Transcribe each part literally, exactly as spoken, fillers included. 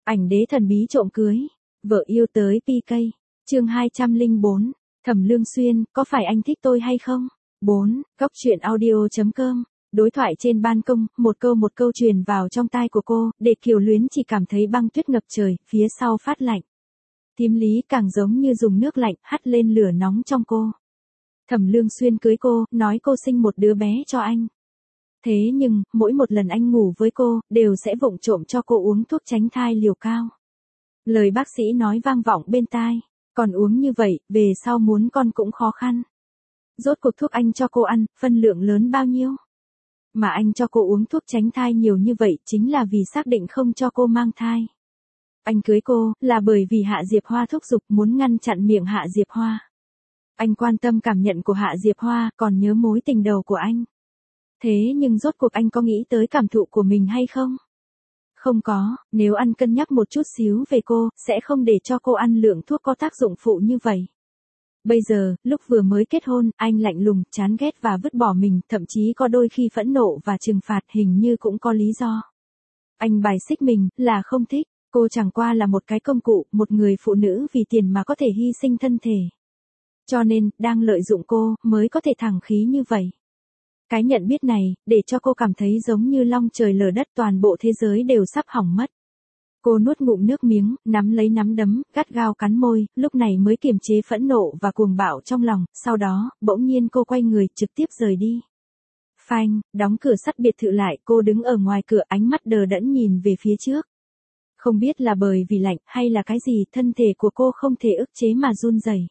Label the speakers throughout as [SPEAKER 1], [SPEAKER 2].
[SPEAKER 1] Ảnh đế thần bí trộm cưới. Vợ yêu tới pê ca. Chương hai trăm lẻ bốn. Thẩm Lương Xuyên, có phải anh thích tôi hay không? bốn. Góc truyện audio chấm com. Đối thoại trên ban công, một câu một câu truyền vào trong tai của cô, để Kiều Luyến chỉ cảm thấy băng tuyết ngập trời, phía sau phát lạnh. Thím Lý càng giống như dùng nước lạnh hắt lên lửa nóng trong cô. Thẩm Lương Xuyên cưới cô, nói cô sinh một đứa bé cho anh. Thế nhưng, mỗi một lần anh ngủ với cô, đều sẽ vụng trộm cho cô uống thuốc tránh thai liều cao. Lời bác sĩ nói vang vọng bên tai, còn uống như vậy, về sau muốn con cũng khó khăn. Rốt cuộc thuốc anh cho cô ăn, phân lượng lớn bao nhiêu? Mà anh cho cô uống thuốc tránh thai nhiều như vậy chính là vì xác định không cho cô mang thai. Anh cưới cô, là bởi vì Hạ Diệp Hoa thúc giục muốn ngăn chặn miệng Hạ Diệp Hoa. Anh quan tâm cảm nhận của Hạ Diệp Hoa, còn nhớ mối tình đầu của anh. Thế nhưng rốt cuộc anh có nghĩ tới cảm thụ của mình hay không? Không có, nếu anh cân nhắc một chút xíu về cô, sẽ không để cho cô ăn lượng thuốc có tác dụng phụ như vậy. Bây giờ, lúc vừa mới kết hôn, anh lạnh lùng, chán ghét và vứt bỏ mình, thậm chí có đôi khi phẫn nộ và trừng phạt hình như cũng có lý do. Anh bài xích mình, là không thích, cô chẳng qua là một cái công cụ, một người phụ nữ vì tiền mà có thể hy sinh thân thể. Cho nên, đang lợi dụng cô, mới có thể thẳng khí như vậy. Cái nhận biết này, để cho cô cảm thấy giống như long trời lở đất, toàn bộ thế giới đều sắp hỏng mất. Cô nuốt ngụm nước miếng, nắm lấy nắm đấm, gắt gao cắn môi, lúc này mới kiềm chế phẫn nộ và cuồng bạo trong lòng, sau đó, bỗng nhiên cô quay người, trực tiếp rời đi. Phanh, đóng cửa sắt biệt thự lại, cô đứng ở ngoài cửa, ánh mắt đờ đẫn nhìn về phía trước. Không biết là bởi vì lạnh, hay là cái gì, thân thể của cô không thể ức chế mà run rẩy.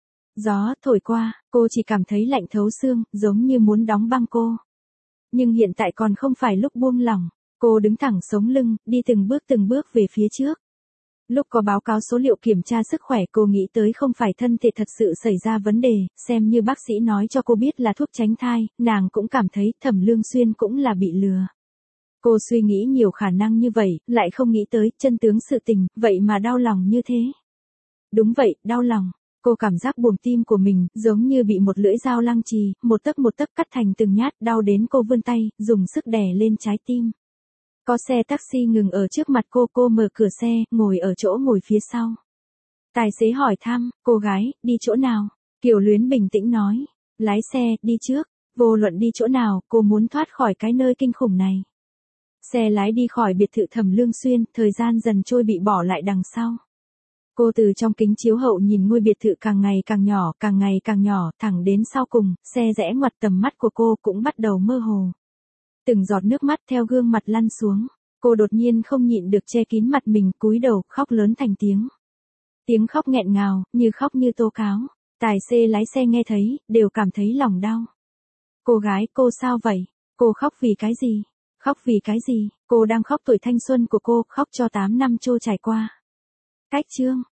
[SPEAKER 1] Gió thổi qua, cô chỉ cảm thấy lạnh thấu xương, giống như muốn đóng băng cô. Nhưng hiện tại còn không phải lúc buông lỏng, cô đứng thẳng sống lưng, đi từng bước từng bước về phía trước. Lúc có báo cáo số liệu kiểm tra sức khỏe, cô nghĩ tới không phải thân thể thật sự xảy ra vấn đề, xem như bác sĩ nói cho cô biết là thuốc tránh thai, nàng cũng cảm thấy Thẩm Lương Xuyên cũng là bị lừa. Cô suy nghĩ nhiều khả năng như vậy, lại không nghĩ tới chân tướng sự tình, vậy mà đau lòng như thế. Đúng vậy, đau lòng. Cô cảm giác buồng tim của mình, giống như bị một lưỡi dao lăng trì, một tấc một tấc cắt thành từng nhát, đau đến cô vươn tay, dùng sức đè lên trái tim. Có xe taxi ngừng ở trước mặt cô, cô mở cửa xe, ngồi ở chỗ ngồi phía sau. Tài xế hỏi thăm, cô gái, đi chỗ nào? Kiều Luyến bình tĩnh nói, lái xe, đi trước, vô luận đi chỗ nào, cô muốn thoát khỏi cái nơi kinh khủng này. Xe lái đi khỏi biệt thự Thẩm Lương Xuyên, thời gian dần trôi bị bỏ lại đằng sau. Cô từ trong kính chiếu hậu nhìn ngôi biệt thự càng ngày càng nhỏ, càng ngày càng nhỏ, thẳng đến sau cùng, xe rẽ ngoặt tầm mắt của cô cũng bắt đầu mơ hồ. Từng giọt nước mắt theo gương mặt lăn xuống, cô đột nhiên không nhịn được che kín mặt mình, cúi đầu, khóc lớn thành tiếng. Tiếng khóc nghẹn ngào, như khóc như tố cáo. Tài xế lái xe nghe thấy, đều cảm thấy lòng đau. Cô gái, cô sao vậy? Cô khóc vì cái gì? Khóc vì cái gì? Cô đang khóc tuổi thanh xuân của cô, khóc cho tám năm trôi trải qua. Cách chương.